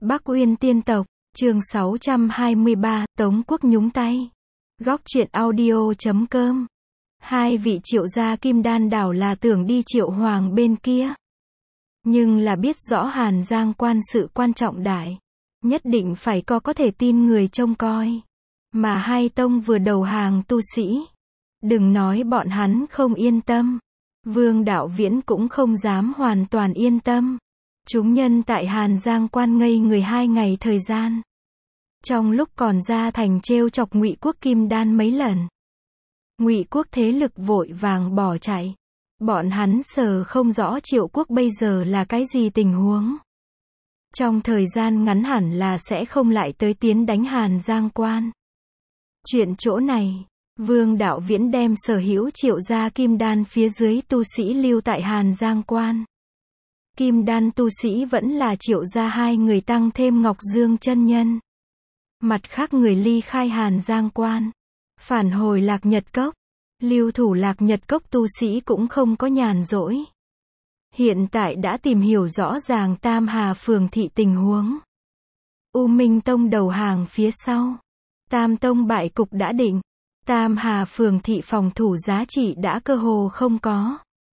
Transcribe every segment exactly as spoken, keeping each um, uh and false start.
Bắc Uyên tiên tộc, chương sáu trăm hai mươi ba, Tống quốc nhúng tay. Góc truyện audio chấm com. Hai vị Triệu gia kim đan đảo là tưởng đi Triệu Hoàng bên kia. Nhưng là biết rõ Hàn Giang quan sự quan trọng đại. Nhất định phải có có thể tin người trông coi. Mà hai tông vừa đầu hàng tu sĩ. Đừng nói bọn hắn không yên tâm. Vương Đạo Viễn cũng không dám hoàn toàn yên tâm. Chúng nhân tại Hàn Giang quan ngây người hai ngày thời gian. Trong lúc còn ra thành trêu chọc Ngụy quốc kim đan mấy lần. Ngụy quốc thế lực vội vàng bỏ chạy. Bọn hắn sờ không rõ Triệu quốc bây giờ là cái gì tình huống. Trong thời gian ngắn hẳn là sẽ không lại tới tiến đánh Hàn Giang quan. Chuyện chỗ này, Vương Đạo Viễn đem sở hữu Triệu gia kim đan phía dưới tu sĩ lưu tại Hàn Giang quan. Kim đan tu sĩ vẫn là Triệu gia hai người tăng thêm Ngọc Dương chân nhân. Mặt khác người ly khai Hàn Giang quan. Phản hồi Lạc Nhật Cốc. Lưu thủ Lạc Nhật Cốc tu sĩ cũng không có nhàn rỗi. Hiện tại đã tìm hiểu rõ ràng Tam Hà Phường thị tình huống. U Minh Tông đầu hàng phía sau. Tam Tông bại cục đã định. Tam Hà Phường thị phòng thủ giá trị đã cơ hồ không có.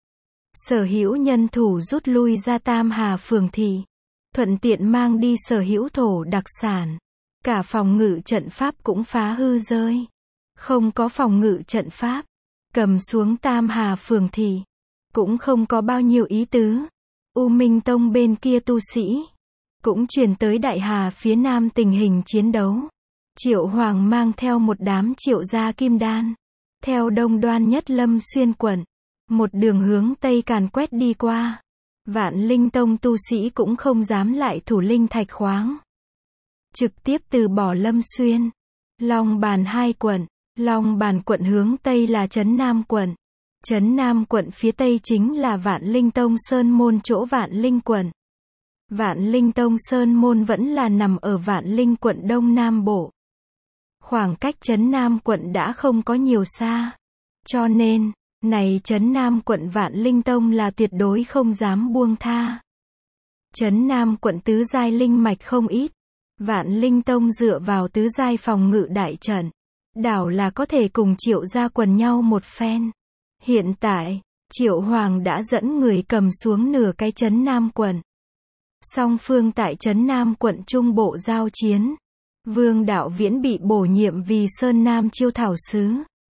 Sở hữu nhân thủ rút lui ra Tam Hà Phường thị. Thuận tiện mang đi sở hữu thổ đặc sản. Cả phòng ngự trận pháp cũng phá hư rơi. Không có phòng ngự trận pháp. Cầm xuống Tam Hà Phường thị. Cũng không có bao nhiêu ý tứ. U Minh Tông bên kia tu sĩ. Cũng truyền tới Đại Hà phía nam tình hình chiến đấu. Triệu Hoàng mang theo một đám Triệu gia kim đan. Theo đông đoan nhất Lâm Xuyên quận. Một đường hướng Tây càn quét đi qua. Vạn Linh Tông tu sĩ cũng không dám lại thủ linh thạch khoáng. Trực tiếp từ bỏ Lâm Xuyên. Long Bàn hai quận. Long Bàn quận hướng Tây là Trấn Nam quận. Trấn Nam quận phía Tây chính là Vạn Linh Tông Sơn Môn chỗ Vạn Linh quận. Vạn Linh Tông Sơn Môn vẫn là nằm ở Vạn Linh quận Đông Nam Bộ. Khoảng cách Trấn Nam quận đã không có nhiều xa. Cho nên, này Trấn Nam quận Vạn Linh Tông là tuyệt đối không dám buông tha. Trấn Nam quận tứ giai linh mạch không ít. Vạn Linh Tông dựa vào tứ giai phòng ngự đại trận. Đảo là có thể cùng Triệu gia quần nhau một phen. Hiện tại, Triệu Hoàng đã dẫn người cầm xuống nửa cái Trấn Nam quận. Song phương tại Trấn Nam quận Trung Bộ giao chiến. Vương Đạo Viễn bị bổ nhiệm vì Sơn Nam chiêu thảo sứ.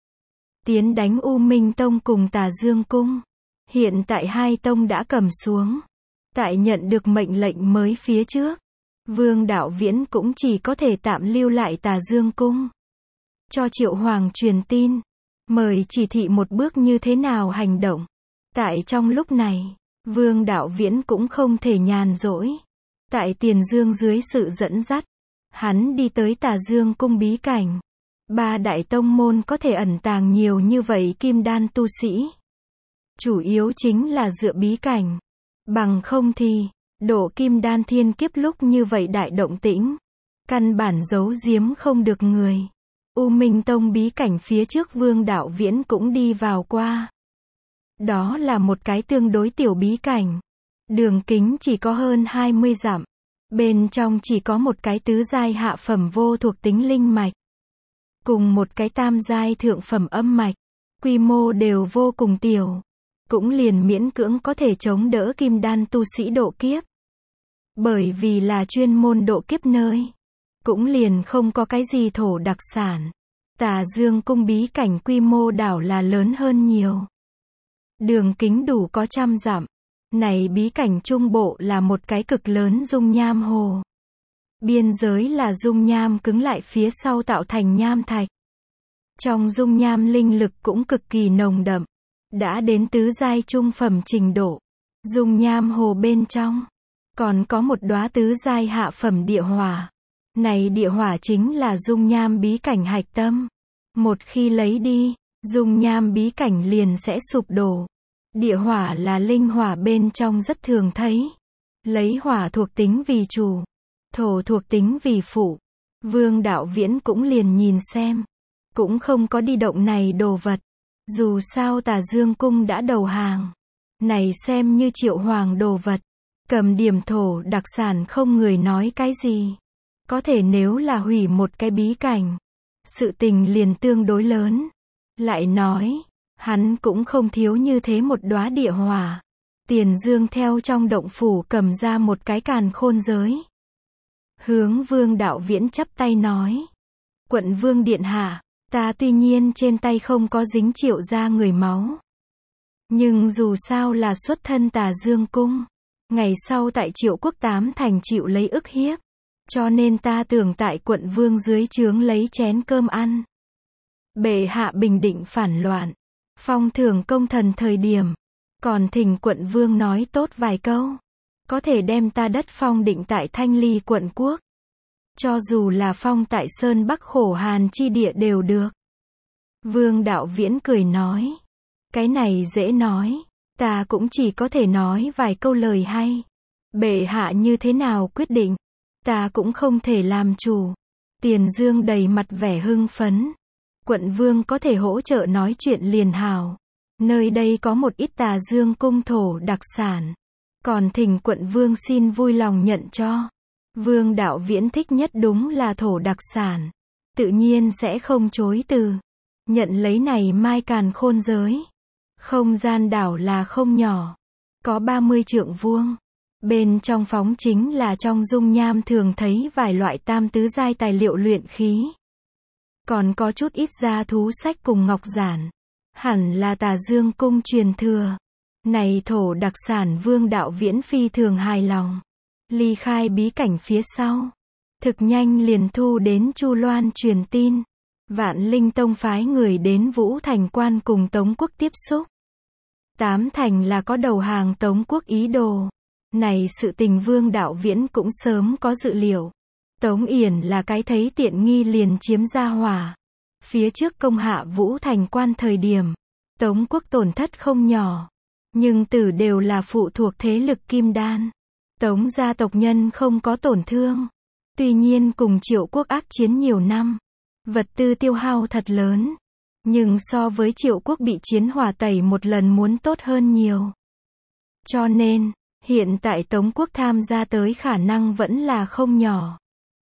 Tiến đánh U Minh Tông cùng Tà Dương Cung. Hiện tại hai tông đã cầm xuống. Tại nhận được mệnh lệnh mới phía trước. Vương Đạo Viễn cũng chỉ có thể tạm lưu lại Tà Dương Cung. Cho Triệu Hoàng truyền tin. Mời chỉ thị một bước như thế nào hành động. Tại trong lúc này, Vương Đạo Viễn cũng không thể nhàn rỗi. Tại Tiền Dương dưới sự dẫn dắt. Hắn đi tới Tà Dương Cung bí cảnh. Ba đại tông môn có thể ẩn tàng nhiều như vậy kim đan tu sĩ. Chủ yếu chính là dựa bí cảnh. Bằng không thì, độ kim đan thiên kiếp lúc như vậy đại động tĩnh. Căn bản giấu giếm không được người. U Minh Tông bí cảnh phía trước Vương Đạo Viễn cũng đi vào qua. Đó là một cái tương đối tiểu bí cảnh. Đường kính chỉ có hơn hai mươi dặm. Bên trong chỉ có một cái tứ giai hạ phẩm vô thuộc tính linh mạch. Cùng một cái tam giai thượng phẩm âm mạch. Quy mô đều vô cùng tiểu. Cũng liền miễn cưỡng có thể chống đỡ kim đan tu sĩ độ kiếp. Bởi vì là chuyên môn độ kiếp nơi. Cũng liền không có cái gì thổ đặc sản. Tà Dương Cung bí cảnh quy mô đảo là lớn hơn nhiều. Đường kính đủ có trăm dặm. Này bí cảnh trung bộ là một cái cực lớn dung nham hồ. Biên giới là dung nham cứng lại phía sau tạo thành nham thạch. Trong dung nham linh lực cũng cực kỳ nồng đậm. Đã đến tứ giai trung phẩm trình độ. Dung nham hồ bên trong. Còn có một đóa tứ giai hạ phẩm địa hỏa. Này địa hỏa chính là dung nham bí cảnh hạch tâm. Một khi lấy đi, dung nham bí cảnh liền sẽ sụp đổ. Địa hỏa là linh hỏa bên trong rất thường thấy. Lấy hỏa thuộc tính vì chủ. Thổ thuộc tính vì phụ. Vương Đạo Viễn cũng liền nhìn xem. Cũng không có đi động này đồ vật. Dù sao Tà Dương Cung đã đầu hàng. Này xem như Triệu Hoàng đồ vật. Cầm điểm thổ đặc sản không người nói cái gì. Có thể nếu là hủy một cái bí cảnh, sự tình liền tương đối lớn. Lại nói, hắn cũng không thiếu như thế một đóa địa hỏa. Tiền Dương theo trong động phủ cầm ra một cái càn khôn giới. Hướng Vương Đạo Viễn chắp tay nói. Quận Vương điện hạ, ta tuy nhiên trên tay không có dính Triệu gia người máu. Nhưng dù sao là xuất thân Tà Dương cung. Ngày sau tại Triệu quốc tám thành chịu lấy ức hiếp. Cho nên ta tưởng tại quận Vương dưới trướng lấy chén cơm ăn. Bệ hạ bình định phản loạn. Phong thưởng công thần thời điểm. Còn thỉnh quận Vương nói tốt vài câu. Có thể đem ta đất phong định tại Thanh Ly quận quốc. Cho dù là phong tại Sơn Bắc khổ hàn chi địa đều được. Vương Đạo Viễn cười nói. Cái này dễ nói. Ta cũng chỉ có thể nói vài câu lời hay. Bệ hạ như thế nào quyết định. Ta cũng không thể làm chủ. Tiền Dương đầy mặt vẻ hưng phấn. Quận Vương có thể hỗ trợ nói chuyện liền hào. Nơi đây có một ít Tà Dương cung thổ đặc sản. Còn thỉnh quận Vương xin vui lòng nhận cho. Vương Đạo Viễn thích nhất đúng là thổ đặc sản. Tự nhiên sẽ không chối từ. Nhận lấy này mai càn khôn giới. Không gian đảo là không nhỏ. Có ba mươi trượng vuông. Bên trong phóng chính là trong dung nham thường thấy vài loại tam tứ giai tài liệu luyện khí. Còn có chút ít gia thú sách cùng ngọc giản. Hẳn là Tà Dương cung truyền thừa. Này thổ đặc sản Vương Đạo Viễn phi thường hài lòng. Ly khai bí cảnh phía sau. Thực nhanh liền thu đến Chu Loan truyền tin. Vạn Linh Tông phái người đến Vũ Thành quan cùng Tống quốc tiếp xúc. Tám thành là có đầu hàng Tống quốc ý đồ. Này sự tình Vương Đạo Viễn cũng sớm có dự liệu. Tống Yển là cái thấy tiện nghi liền chiếm ra hỏa. Phía trước công hạ Vũ Thành quan thời điểm. Tống quốc tổn thất không nhỏ. Nhưng tử đều là phụ thuộc thế lực Kim Đan. Tống gia tộc nhân không có tổn thương. Tuy nhiên cùng Triệu quốc ác chiến nhiều năm. Vật tư tiêu hao thật lớn. Nhưng so với Triệu quốc bị chiến hỏa tẩy một lần muốn tốt hơn nhiều. Cho nên, hiện tại Tống quốc tham gia tới khả năng vẫn là không nhỏ.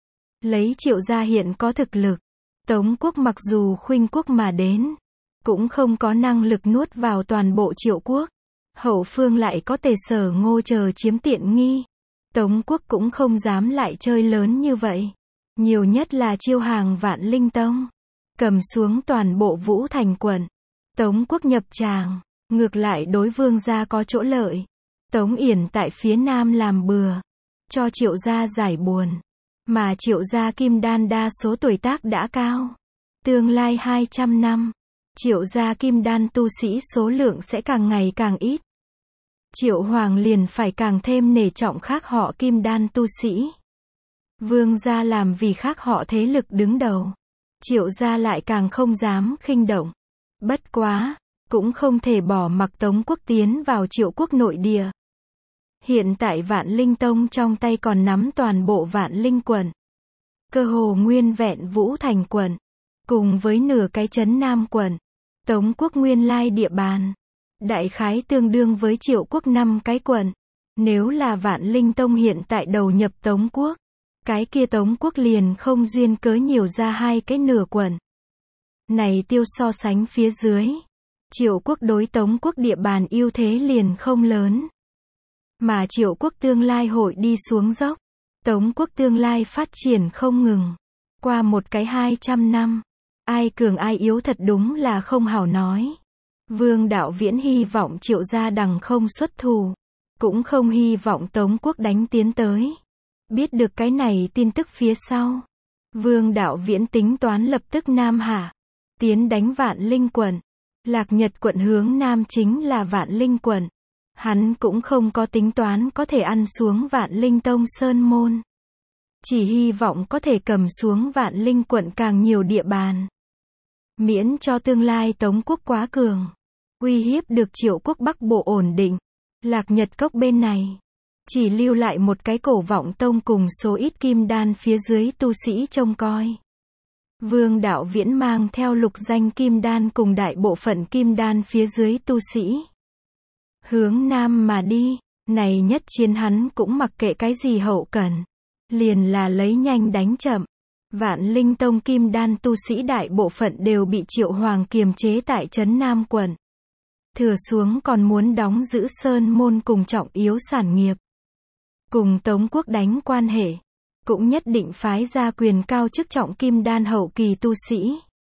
Lấy Triệu gia hiện có thực lực. Tống quốc mặc dù khuynh quốc mà đến. Cũng không có năng lực nuốt vào toàn bộ Triệu quốc. Hậu phương lại có Tề Sở Ngô chờ chiếm tiện nghi. Tống quốc cũng không dám lại chơi lớn như vậy. Nhiều nhất là chiêu hàng Vạn Linh Tông. Cầm xuống toàn bộ Vũ Thành quận. Tống quốc nhập tràng. Ngược lại đối Vương gia có chỗ lợi. Tống Yển tại phía nam làm bừa. Cho Triệu gia giải buồn. Mà Triệu gia kim đan đa số tuổi tác đã cao. Tương lai hai trăm năm. Triệu gia kim đan tu sĩ số lượng sẽ càng ngày càng ít. Triệu Hoàng liền phải càng thêm nể trọng khác họ kim đan tu sĩ. Vương gia làm vì khác họ thế lực đứng đầu. Triệu gia lại càng không dám khinh động. Bất quá, cũng không thể bỏ mặc Tống quốc tiến vào Triệu quốc nội địa. Hiện tại Vạn Linh Tông trong tay còn nắm toàn bộ Vạn Linh quận. Cơ hồ nguyên vẹn Vũ Thành quận. Cùng với nửa cái trấn Nam quận. Tống quốc nguyên lai địa bàn. Đại khái tương đương với Triệu quốc năm cái quận. Nếu là Vạn Linh Tông hiện tại đầu nhập Tống quốc. Cái kia Tống quốc liền không duyên cớ nhiều ra hai cái nửa quận. Này tiêu so sánh phía dưới. Triệu quốc đối Tống quốc địa bàn ưu thế liền không lớn. Mà Triệu quốc tương lai hội đi xuống dốc. Tống quốc tương lai phát triển không ngừng. Qua một cái hai trăm năm. Ai cường ai yếu thật đúng là không hảo nói. Vương Đạo Viễn hy vọng Triệu gia đằng không xuất thủ. Cũng không hy vọng Tống quốc đánh tiến tới. Biết được cái này tin tức phía sau. Vương Đạo Viễn tính toán lập tức Nam Hạ. Tiến đánh Vạn Linh quận. Lạc Nhật quận hướng Nam chính là Vạn Linh quận. Hắn cũng không có tính toán có thể ăn xuống Vạn Linh Tông Sơn Môn. Chỉ hy vọng có thể cầm xuống Vạn Linh quận càng nhiều địa bàn. Miễn cho tương lai Tống quốc quá cường. Uy hiếp được Triệu quốc Bắc Bộ ổn định. Lạc Nhật cốc bên này. Chỉ lưu lại một cái Cổ Vọng Tông cùng số ít kim đan phía dưới tu sĩ trông coi. Vương Đạo Viễn mang theo lục danh kim đan cùng đại bộ phận kim đan phía dưới tu sĩ. Hướng Nam mà đi. Này nhất chiến hắn cũng mặc kệ cái gì hậu cần. Liền là lấy nhanh đánh chậm. Vạn Linh Tông kim đan tu sĩ đại bộ phận đều bị Triệu Hoàng kiềm chế tại trấn Nam quận. Thừa xuống còn muốn đóng giữ sơn môn cùng trọng yếu sản nghiệp. Cùng Tống quốc đánh quan hệ. Cũng nhất định phái ra quyền cao chức trọng kim đan hậu kỳ tu sĩ.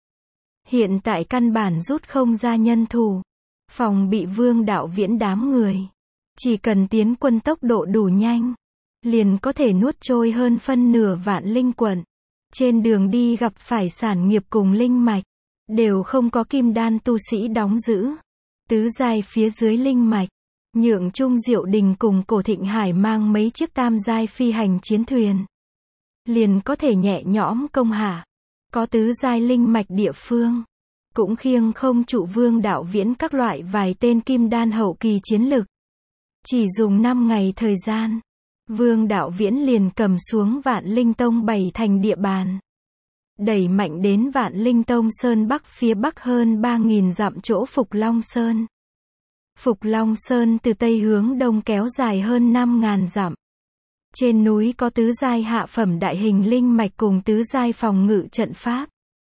Hiện tại căn bản rút không ra nhân thủ. Phòng bị Vương Đạo Viễn đám người. Chỉ cần tiến quân tốc độ đủ nhanh. Liền có thể nuốt trôi hơn phân nửa Vạn Linh quận. Trên đường đi gặp phải sản nghiệp cùng linh mạch. Đều không có kim đan tu sĩ đóng giữ. Tứ giai phía dưới linh mạch. Nhượng Trung Diệu Đình cùng Cổ Thịnh Hải mang mấy chiếc tam giai phi hành chiến thuyền. Liền có thể nhẹ nhõm công hạ. Có tứ giai linh mạch địa phương. Cũng khiêng không trụ Vương Đạo Viễn các loại vài tên kim đan hậu kỳ chiến lực. Chỉ dùng năm ngày thời gian. Vương Đạo Viễn liền cầm xuống Vạn Linh Tông bảy thành địa bàn. Đẩy mạnh đến Vạn Linh Tông Sơn Bắc phía Bắc hơn ba nghìn dặm chỗ Phục Long Sơn. Phục Long Sơn từ Tây hướng Đông kéo dài hơn năm nghìn dặm. Trên núi có tứ giai hạ phẩm đại hình linh mạch cùng tứ giai phòng ngự trận pháp.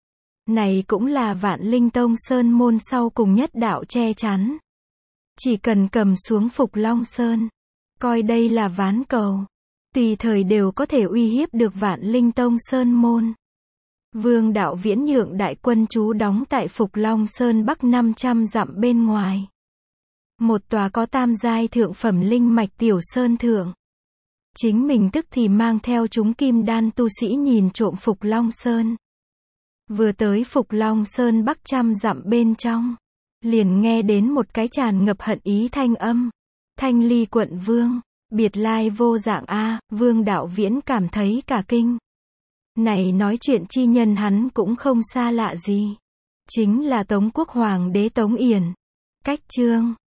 Này cũng là Vạn Linh Tông Sơn môn sau cùng nhất đạo che chắn. Chỉ cần cầm xuống Phục Long Sơn. Coi đây là ván cầu. Tùy thời đều có thể uy hiếp được Vạn Linh Tông Sơn môn. Vương Đạo Viễn nhượng đại quân trú đóng tại Phục Long Sơn Bắc năm trăm dặm bên ngoài. Một tòa có tam giai thượng phẩm linh mạch tiểu sơn thượng. Chính mình tức thì mang theo chúng kim đan tu sĩ nhìn trộm Phục Long Sơn. Vừa tới Phục Long Sơn Bắc trăm dặm bên trong. Liền nghe đến một cái tràn ngập hận ý thanh âm. Thanh Ly quận vương, biệt lai vô dạng a. Vương Đạo Viễn cảm thấy cả kinh. Này nói chuyện chi nhân hắn cũng không xa lạ gì. Chính là Tống quốc hoàng đế Tống Yển. Cách chương